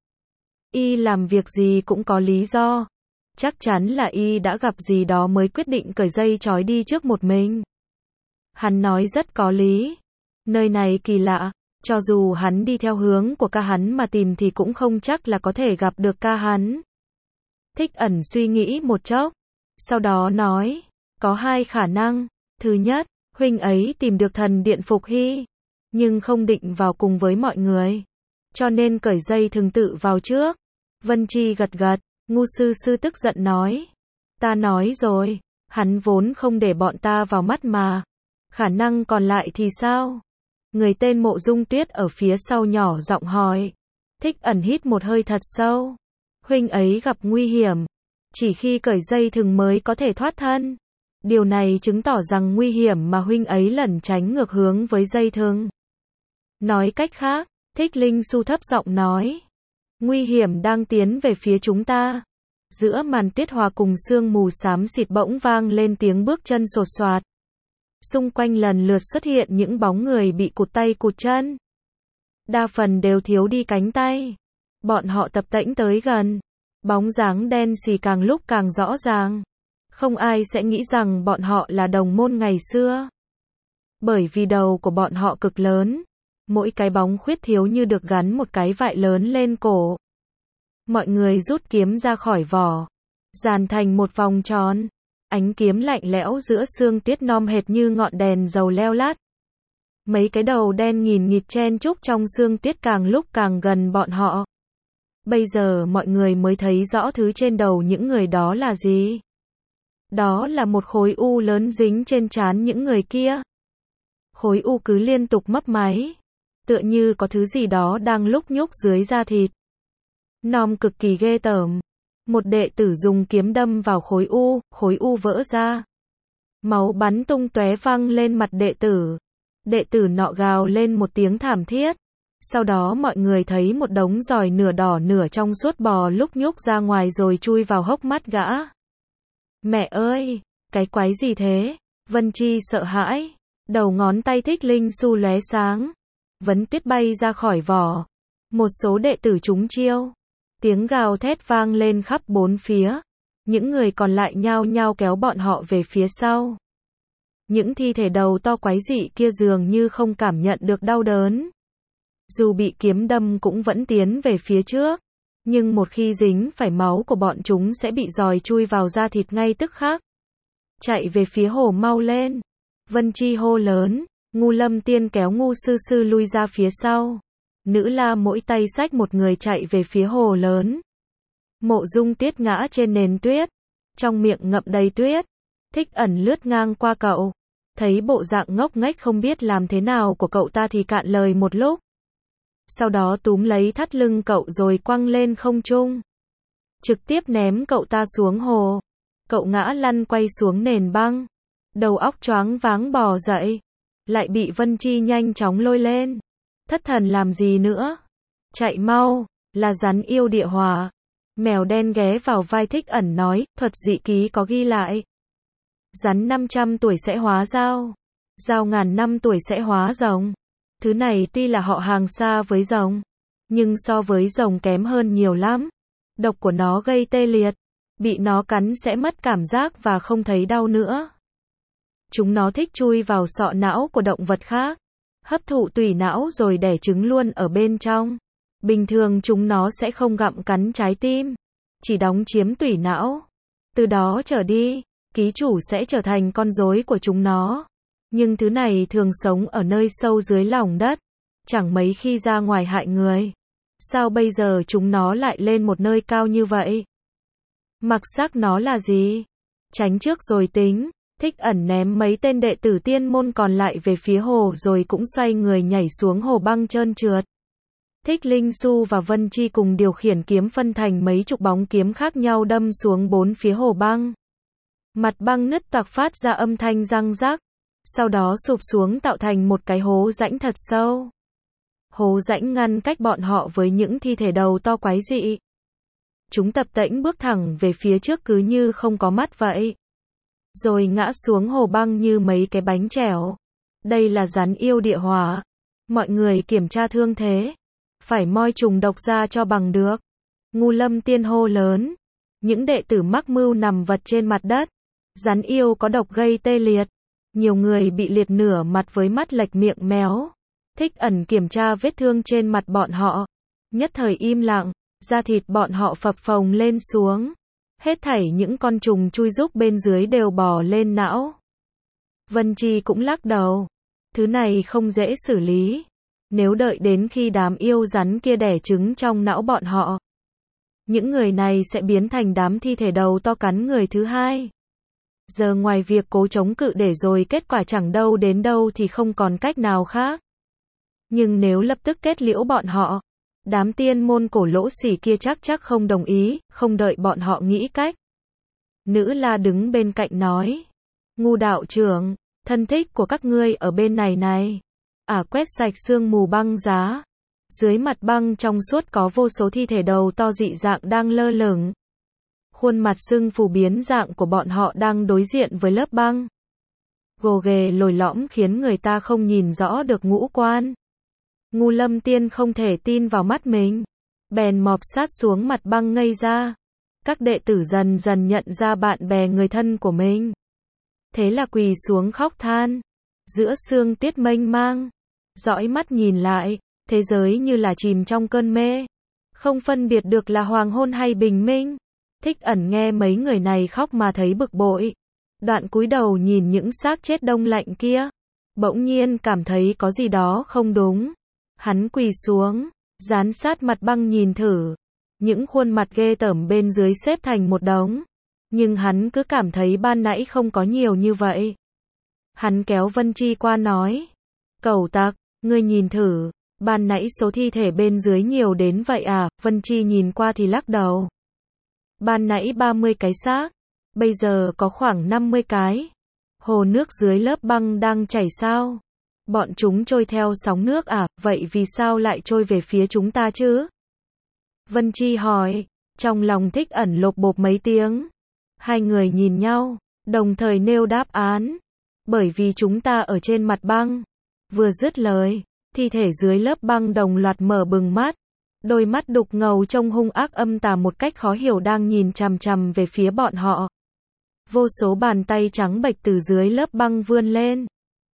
Y làm việc gì cũng có lý do. Chắc chắn là y đã gặp gì đó mới quyết định cởi dây trói đi trước một mình. Hắn nói rất có lý. Nơi này kỳ lạ. Cho dù hắn đi theo hướng của ca hắn mà tìm thì cũng không chắc là có thể gặp được ca hắn. Thích Ẩn suy nghĩ một chốc. Sau đó nói. Có 2 khả năng. Thứ nhất, huynh ấy tìm được thần điện Phục Hy. Nhưng không định vào cùng với mọi người. Cho nên cởi dây thừng tự vào trước. Vân Chi gật gật. Ngu sư sư tức giận nói. Ta nói rồi. Hắn vốn không để bọn ta vào mắt mà. Khả năng còn lại thì sao? Người tên Mộ Dung Tuyết ở phía sau nhỏ giọng hỏi. Thích Ẩn hít một hơi thật sâu. Huynh ấy gặp nguy hiểm. Chỉ khi cởi dây thừng mới có thể thoát thân. Điều này chứng tỏ rằng nguy hiểm mà huynh ấy lẩn tránh ngược hướng với dây thừng. Nói cách khác, Thích Linh Su thấp giọng nói. Nguy hiểm đang tiến về phía chúng ta. Giữa màn tuyết hòa cùng sương mù xám xịt bỗng vang lên tiếng bước chân sột soạt. Xung quanh lần lượt xuất hiện những bóng người bị cụt tay cụt chân. Đa phần đều thiếu đi cánh tay. Bọn họ tập tễnh tới gần. Bóng dáng đen xì càng lúc càng rõ ràng. Không ai sẽ nghĩ rằng bọn họ là đồng môn ngày xưa. Bởi vì đầu của bọn họ cực lớn. Mỗi cái bóng khuyết thiếu như được gắn một cái vại lớn lên cổ. Mọi người rút kiếm ra khỏi vỏ. Dàn thành một vòng tròn. Ánh kiếm lạnh lẽo giữa sương tuyết nom hệt như ngọn đèn dầu leo lát. Mấy cái đầu đen nghìn nghịt chen chúc trong sương tuyết càng lúc càng gần bọn họ. Bây giờ mọi người mới thấy rõ thứ trên đầu những người đó là gì. Đó là một khối u lớn dính trên trán những người kia. Khối u cứ liên tục mấp máy. Tựa như có thứ gì đó đang lúc nhúc dưới da thịt. Nom cực kỳ ghê tởm. Một đệ tử dùng kiếm đâm vào khối u vỡ ra. Máu bắn tung tóe văng lên mặt đệ tử. Đệ tử nọ gào lên một tiếng thảm thiết. Sau đó mọi người thấy một đống giòi nửa đỏ nửa trong suốt bò lúc nhúc ra ngoài rồi chui vào hốc mắt gã. Mẹ ơi, cái quái gì thế? Vân Chi sợ hãi. Đầu ngón tay Thích Linh Su lóe sáng. Vấn tuyết bay ra khỏi vỏ. Một số đệ tử trúng chiêu. Tiếng gào thét vang lên khắp bốn phía. Những người còn lại nhao nhao kéo bọn họ về phía sau. Những thi thể đầu to quái dị kia dường như không cảm nhận được đau đớn. Dù bị kiếm đâm cũng vẫn tiến về phía trước. Nhưng một khi dính phải máu của bọn chúng sẽ bị giòi chui vào da thịt ngay tức khắc. Chạy về phía hồ mau lên. Vân Chi hô lớn. Ngu Lâm Tiên kéo Ngu Sư Sư lui ra phía sau. Nữ La mỗi tay xách một người chạy về phía hồ lớn. Mộ Dung Tiết ngã trên nền tuyết. Trong miệng ngậm đầy tuyết. Thích Ẩn lướt ngang qua cậu. Thấy bộ dạng ngốc nghếch không biết làm thế nào của cậu ta thì cạn lời một lúc. Sau đó túm lấy thắt lưng cậu rồi quăng lên không trung. Trực tiếp ném cậu ta xuống hồ. Cậu ngã lăn quay xuống nền băng. Đầu óc choáng váng bò dậy. Lại bị Vân Chi nhanh chóng lôi lên. Thất thần làm gì nữa? Chạy mau, là rắn yêu địa hỏa. Mèo đen ghé vào vai Thích Ẩn nói, thuật dị ký có ghi lại. Rắn 500 tuổi sẽ hóa dao. Dao ngàn năm tuổi sẽ hóa rồng. Thứ này tuy là họ hàng xa với rồng, nhưng so với rồng kém hơn nhiều lắm. Độc của nó gây tê liệt. Bị nó cắn sẽ mất cảm giác và không thấy đau nữa. Chúng nó thích chui vào sọ não của động vật khác. Hấp thụ tủy não rồi đẻ trứng luôn ở bên trong. Bình thường chúng nó sẽ không gặm cắn trái tim. Chỉ đóng chiếm tủy não. Từ đó trở đi, ký chủ sẽ trở thành con rối của chúng nó. Nhưng thứ này thường sống ở nơi sâu dưới lòng đất. Chẳng mấy khi ra ngoài hại người. Sao bây giờ chúng nó lại lên một nơi cao như vậy? Mặc xác nó là gì? Tránh trước rồi tính. Thích Ẩn ném mấy tên đệ tử tiên môn còn lại về phía hồ rồi cũng xoay người nhảy xuống hồ băng trơn trượt. Thích Linh Su và Vân Chi cùng điều khiển kiếm phân thành mấy chục bóng kiếm khác nhau đâm xuống bốn phía hồ băng. Mặt băng nứt toạc phát ra âm thanh răng rắc. Sau đó sụp xuống tạo thành một cái hố rãnh thật sâu. Hố rãnh ngăn cách bọn họ với những thi thể đầu to quái dị. Chúng tập tễnh bước thẳng về phía trước cứ như không có mắt vậy. Rồi ngã xuống hồ băng như mấy cái bánh chèo. Đây là rắn yêu địa hỏa. Mọi người kiểm tra thương thế. Phải moi trùng độc ra cho bằng được. Ngu Lâm Tiên hô lớn. Những đệ tử mắc mưu nằm vật trên mặt đất. Rắn yêu có độc gây tê liệt. Nhiều người bị liệt nửa mặt với mắt lệch miệng méo. Thích Ẩn kiểm tra vết thương trên mặt bọn họ. Nhất thời im lặng. Da thịt bọn họ phập phồng lên xuống. Hết thảy những con trùng chui rúc bên dưới đều bò lên não. Vân Chi cũng lắc đầu. Thứ này không dễ xử lý. Nếu đợi đến khi đám yêu rắn kia đẻ trứng trong não bọn họ, những người này sẽ biến thành đám thi thể đầu to cắn người thứ hai. Giờ ngoài việc cố chống cự để rồi kết quả chẳng đâu đến đâu thì không còn cách nào khác. Nhưng nếu lập tức kết liễu bọn họ, đám tiên môn cổ lỗ xỉ kia chắc không đồng ý, không đợi bọn họ nghĩ cách. Nữ La đứng bên cạnh nói. Ngu đạo trưởng, thân thích của các ngươi ở bên này này. Quét sạch sương mù băng giá. Dưới mặt băng trong suốt có vô số thi thể đầu to dị dạng đang lơ lửng. Khuôn mặt sưng phù biến dạng của bọn họ đang đối diện với lớp băng. Gồ ghề lồi lõm khiến người ta không nhìn rõ được ngũ quan. Ngu Lâm Tiên không thể tin vào mắt mình. Bèn mọp sát xuống mặt băng ngây ra. Các đệ tử dần dần nhận ra bạn bè người thân của mình. Thế là quỳ xuống khóc than. Giữa sương tiết mênh mang. Dõi mắt nhìn lại, thế giới như là chìm trong cơn mê. Không phân biệt được là hoàng hôn hay bình minh. Thích Ẩn nghe mấy người này khóc mà thấy bực bội. Đoạn cúi đầu nhìn những xác chết đông lạnh kia. Bỗng nhiên cảm thấy có gì đó không đúng. Hắn quỳ xuống, dán sát mặt băng nhìn thử. Những khuôn mặt ghê tởm bên dưới xếp thành một đống. Nhưng hắn cứ cảm thấy ban nãy không có nhiều như vậy. Hắn kéo Vân Chi qua nói. Cẩu tặc, ngươi nhìn thử. Ban nãy số thi thể bên dưới nhiều đến vậy à? Vân Chi nhìn qua thì lắc đầu. Ban nãy 30 cái xác. Bây giờ có khoảng 50 cái. Hồ nước dưới lớp băng đang chảy sao? Bọn chúng trôi theo sóng nước à? Vậy vì sao lại trôi về phía chúng ta chứ? Vân Chi hỏi. Trong lòng Thích Ẩn lột bột mấy tiếng. Hai người nhìn nhau, đồng thời nêu đáp án. Bởi vì chúng ta ở trên mặt băng. Vừa dứt lời, thi thể dưới lớp băng đồng loạt mở bừng mắt. Đôi mắt đục ngầu trông hung ác âm tà một cách khó hiểu đang nhìn chằm chằm về phía bọn họ. Vô số bàn tay trắng bệch từ dưới lớp băng vươn lên,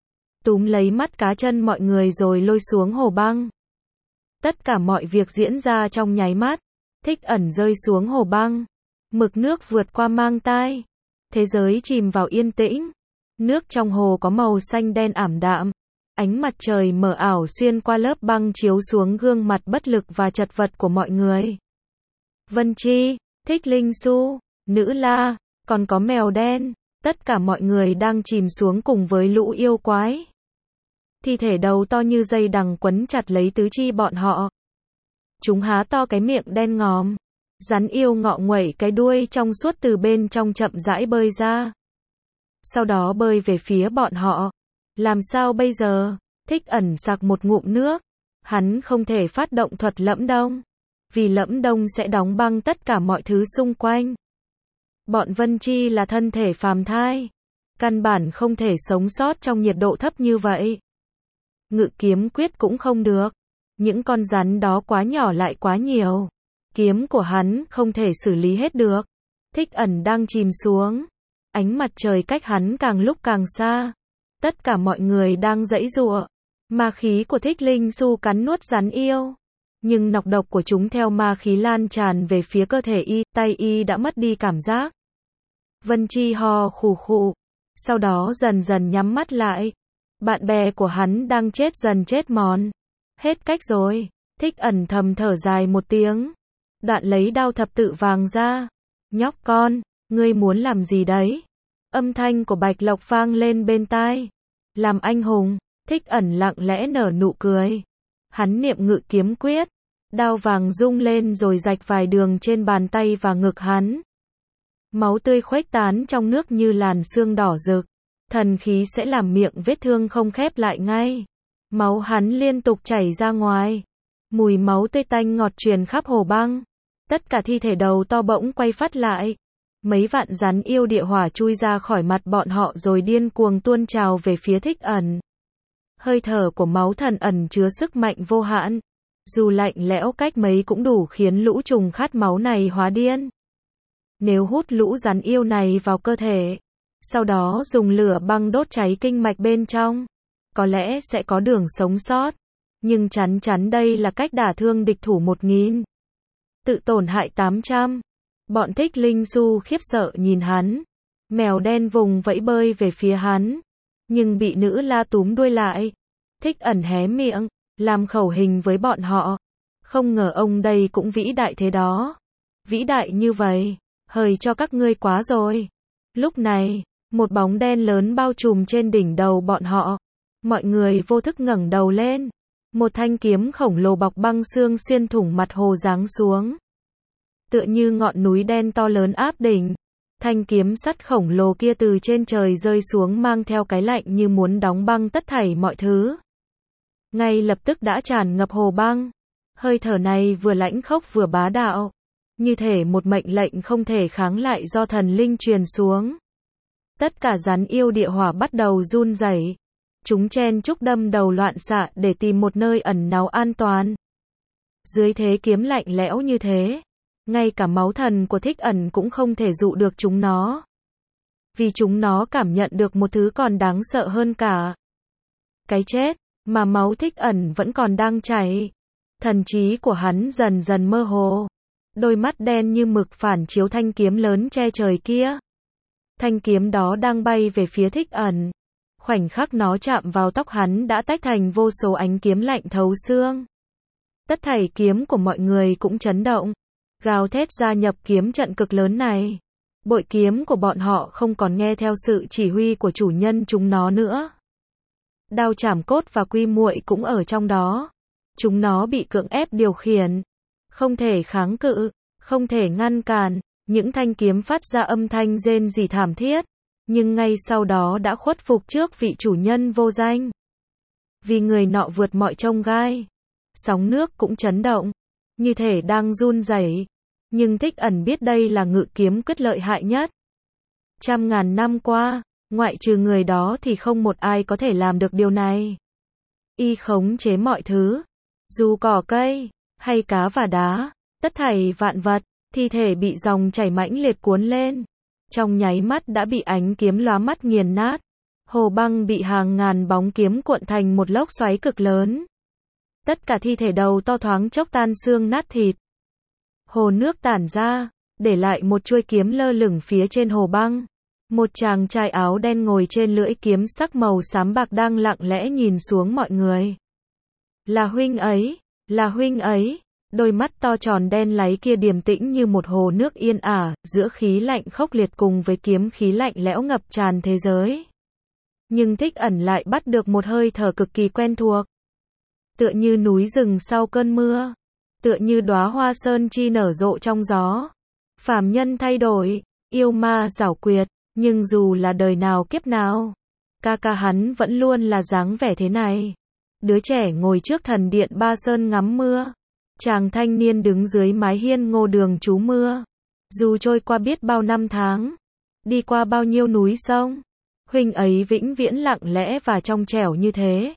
túm lấy mắt cá chân mọi người rồi lôi xuống hồ băng. Tất cả mọi việc diễn ra trong nháy mắt. Thích Ẩn rơi xuống hồ băng. Mực nước vượt qua mang tai. Thế giới chìm vào yên tĩnh. Nước trong hồ có màu xanh đen ảm đạm. Ánh mặt trời mờ ảo xuyên qua lớp băng chiếu xuống gương mặt bất lực và chật vật của mọi người. Vân Chi, Thích Linh Su, Nữ La, còn có mèo đen. Tất cả mọi người đang chìm xuống cùng với lũ yêu quái. Thi thể đầu to như dây đằng quấn chặt lấy tứ chi bọn họ. Chúng há to cái miệng đen ngòm. Rắn yêu ngọ nguậy cái đuôi trong suốt từ bên trong chậm rãi bơi ra. Sau đó bơi về phía bọn họ. Làm sao bây giờ? Thích Ẩn sặc một ngụm nước. Hắn không thể phát động thuật lẫm đông. Vì lẫm đông sẽ đóng băng tất cả mọi thứ xung quanh. Bọn Vân Chi là thân thể phàm thai. Căn bản không thể sống sót trong nhiệt độ thấp như vậy. Ngự kiếm quyết cũng không được. Những con rắn đó quá nhỏ lại quá nhiều. Kiếm của hắn không thể xử lý hết được. Thích Ẩn đang chìm xuống. Ánh mặt trời cách hắn càng lúc càng xa. Tất cả mọi người đang giãy giụa. Ma khí của Thích Linh Su cắn nuốt rắn yêu. Nhưng nọc độc của chúng theo ma khí lan tràn về phía cơ thể y, tay y đã mất đi cảm giác. Vân Chi ho khù khụ. Sau đó dần dần nhắm mắt lại. Bạn bè của hắn đang chết dần chết mòn. Hết cách rồi. Thích Ẩn thầm thở dài một tiếng. Đoạn lấy đao thập tự vàng ra. Nhóc con, ngươi muốn làm gì đấy? Âm thanh của Bạch Lộc vang lên bên tai. Làm anh hùng. Thích Ẩn lặng lẽ nở nụ cười. Hắn niệm ngự kiếm quyết. Đao vàng rung lên rồi rạch vài đường trên bàn tay và ngực hắn. Máu tươi khuếch tán trong nước như làn sương đỏ rực. Thần khí sẽ làm miệng vết thương không khép lại ngay. Máu hắn liên tục chảy ra ngoài. Mùi máu tươi tanh ngọt truyền khắp hồ băng. Tất cả thi thể đầu to bỗng quay phát lại. Mấy vạn rắn yêu địa hỏa chui ra khỏi mặt bọn họ rồi điên cuồng tuôn trào về phía Thích Ẩn. Hơi thở của máu thần ẩn chứa sức mạnh vô hạn. Dù lạnh lẽo cách mấy cũng đủ khiến lũ trùng khát máu này hóa điên. Nếu hút lũ rắn yêu này vào cơ thể, sau đó dùng lửa băng đốt cháy kinh mạch bên trong, có lẽ sẽ có đường sống sót. Nhưng chắn chắn đây là cách đả thương địch thủ 1000. Tự tổn hại 800. Bọn Thích Linh Su khiếp sợ nhìn hắn. Mèo đen vùng vẫy bơi về phía hắn. Nhưng bị Nữ La túm đuôi lại. Thích Ẩn hé miệng, làm khẩu hình với bọn họ. Không ngờ ông đây cũng vĩ đại thế đó. Vĩ đại như vậy, hời cho các ngươi quá rồi. Lúc này, một bóng đen lớn bao trùm trên đỉnh đầu bọn họ. Mọi người vô thức ngẩng đầu lên. Một thanh kiếm khổng lồ bọc băng xương xuyên thủng mặt hồ giáng xuống. Tựa như ngọn núi đen to lớn áp đỉnh. Thanh kiếm sắt khổng lồ kia từ trên trời rơi xuống mang theo cái lạnh như muốn đóng băng tất thảy mọi thứ. Ngay lập tức đã tràn ngập hồ băng. Hơi thở này vừa lãnh khốc vừa bá đạo. Như thể một mệnh lệnh không thể kháng lại do thần linh truyền xuống. Tất cả rắn yêu địa hỏa bắt đầu run rẩy. Chúng chen chúc đâm đầu loạn xạ để tìm một nơi ẩn náu an toàn. Dưới thế kiếm lạnh lẽo như thế, ngay cả máu thần của Thích Ẩn cũng không thể dụ được chúng nó. Vì chúng nó cảm nhận được một thứ còn đáng sợ hơn cả. Cái chết, mà máu Thích Ẩn vẫn còn đang chảy. Thần trí của hắn dần dần mơ hồ. Đôi mắt đen như mực phản chiếu thanh kiếm lớn che trời kia. Thanh kiếm đó đang bay về phía Thích Ẩn. Khoảnh khắc nó chạm vào tóc hắn đã tách thành vô số ánh kiếm lạnh thấu xương. Tất thảy kiếm của mọi người cũng chấn động. Gào thét gia nhập kiếm trận cực lớn này. Bội kiếm của bọn họ không còn nghe theo sự chỉ huy của chủ nhân chúng nó nữa. Đao chảm cốt và quy muội cũng ở trong đó. Chúng nó bị cưỡng ép điều khiển. Không thể kháng cự, không thể ngăn cản. Những thanh kiếm phát ra âm thanh rên rỉ thảm thiết. Nhưng ngay sau đó đã khuất phục trước vị chủ nhân vô danh. Vì người nọ vượt mọi chông gai. Sóng nước cũng chấn động. Như thể đang run rẩy. Nhưng Thích Ẩn biết đây là ngự kiếm quyết lợi hại nhất. Trăm ngàn năm qua, ngoại trừ người đó thì không một ai có thể làm được điều này. Y khống chế mọi thứ. Dù cỏ cây, hay cá và đá, tất thảy vạn vật, thi thể bị dòng chảy mãnh liệt cuốn lên. Trong nháy mắt đã bị ánh kiếm lóa mắt nghiền nát. Hồ băng bị hàng ngàn bóng kiếm cuộn thành một lốc xoáy cực lớn. Tất cả thi thể đầu to thoáng chốc tan xương nát thịt. Hồ nước tản ra, để lại một chuôi kiếm lơ lửng phía trên hồ băng. Một chàng trai áo đen ngồi trên lưỡi kiếm sắc màu xám bạc đang lặng lẽ nhìn xuống mọi người. Là huynh ấy, là huynh ấy. Đôi mắt to tròn đen láy kia điềm tĩnh như một hồ nước yên ả, giữa khí lạnh khốc liệt cùng với kiếm khí lạnh lẽo ngập tràn thế giới. Nhưng Thích Ẩn lại bắt được một hơi thở cực kỳ quen thuộc. Tựa như núi rừng sau cơn mưa. Tựa như đóa hoa sơn chi nở rộ trong gió. Phàm nhân thay đổi, yêu ma giảo quyệt, nhưng dù là đời nào kiếp nào, ca hắn vẫn luôn là dáng vẻ thế này. Đứa trẻ ngồi trước thần điện Ba Sơn ngắm mưa. Chàng thanh niên đứng dưới mái hiên Ngô Đường trú mưa. Dù trôi qua biết bao năm tháng, đi qua bao nhiêu núi sông, huynh ấy vĩnh viễn lặng lẽ và trong trẻo như thế.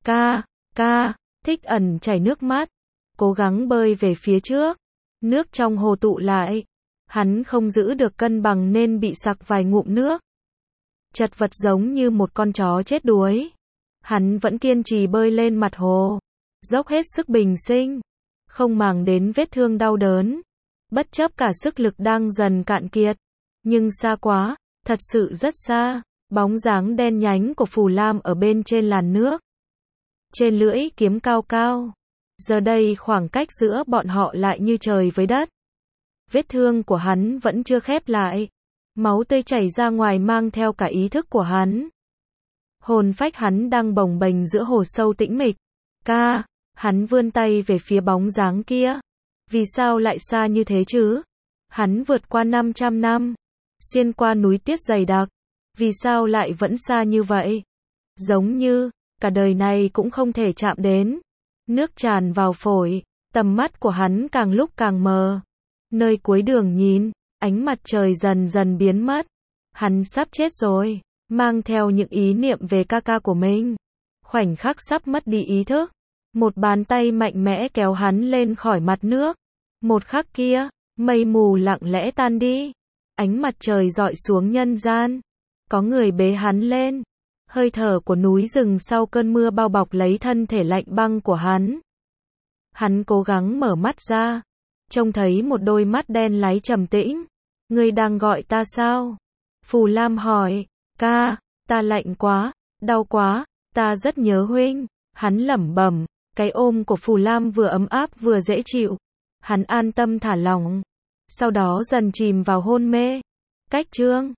Ca, Thích Ẩn chảy nước mắt, cố gắng bơi về phía trước. Nước trong hồ tụ lại, hắn không giữ được cân bằng nên bị sặc vài ngụm nước. Chật vật giống như một con chó chết đuối. Hắn vẫn kiên trì bơi lên mặt hồ, dốc hết sức bình sinh, không màng đến vết thương đau đớn, bất chấp cả sức lực đang dần cạn kiệt. Nhưng xa quá, thật sự rất xa, bóng dáng đen nhánh của Phù Lam ở bên trên làn nước. Trên lưỡi kiếm cao cao, giờ đây khoảng cách giữa bọn họ lại như trời với đất. Vết thương của hắn vẫn chưa khép lại, máu tươi chảy ra ngoài mang theo cả ý thức của hắn. Hồn phách hắn đang bồng bềnh giữa hồ sâu tĩnh mịch. Hắn vươn tay về phía bóng dáng kia. Vì sao lại xa như thế chứ? Hắn vượt qua 500 năm, xuyên qua núi tuyết dày đặc. Vì sao lại vẫn xa như vậy? Giống như, cả đời này cũng không thể chạm đến. Nước tràn vào phổi, tầm mắt của hắn càng lúc càng mờ. Nơi cuối đường nhìn, ánh mặt trời dần dần biến mất. Hắn sắp chết rồi, mang theo những ý niệm về ca của mình. Khoảnh khắc sắp mất đi ý thức, một bàn tay mạnh mẽ kéo hắn lên khỏi mặt nước. Một khắc kia, mây mù lặng lẽ tan đi. Ánh mặt trời rọi xuống nhân gian. Có người bế hắn lên. Hơi thở của núi rừng sau cơn mưa bao bọc lấy thân thể lạnh băng của hắn. Hắn cố gắng mở mắt ra, trông thấy một đôi mắt đen láy trầm tĩnh. Ngươi đang gọi ta sao? Phù Lam hỏi. Ta lạnh quá, đau quá, ta rất nhớ huynh. Hắn lẩm bẩm, cái ôm của Phù Lam vừa ấm áp vừa dễ chịu. Hắn an tâm thả lỏng, sau đó dần chìm vào hôn mê. Cách chương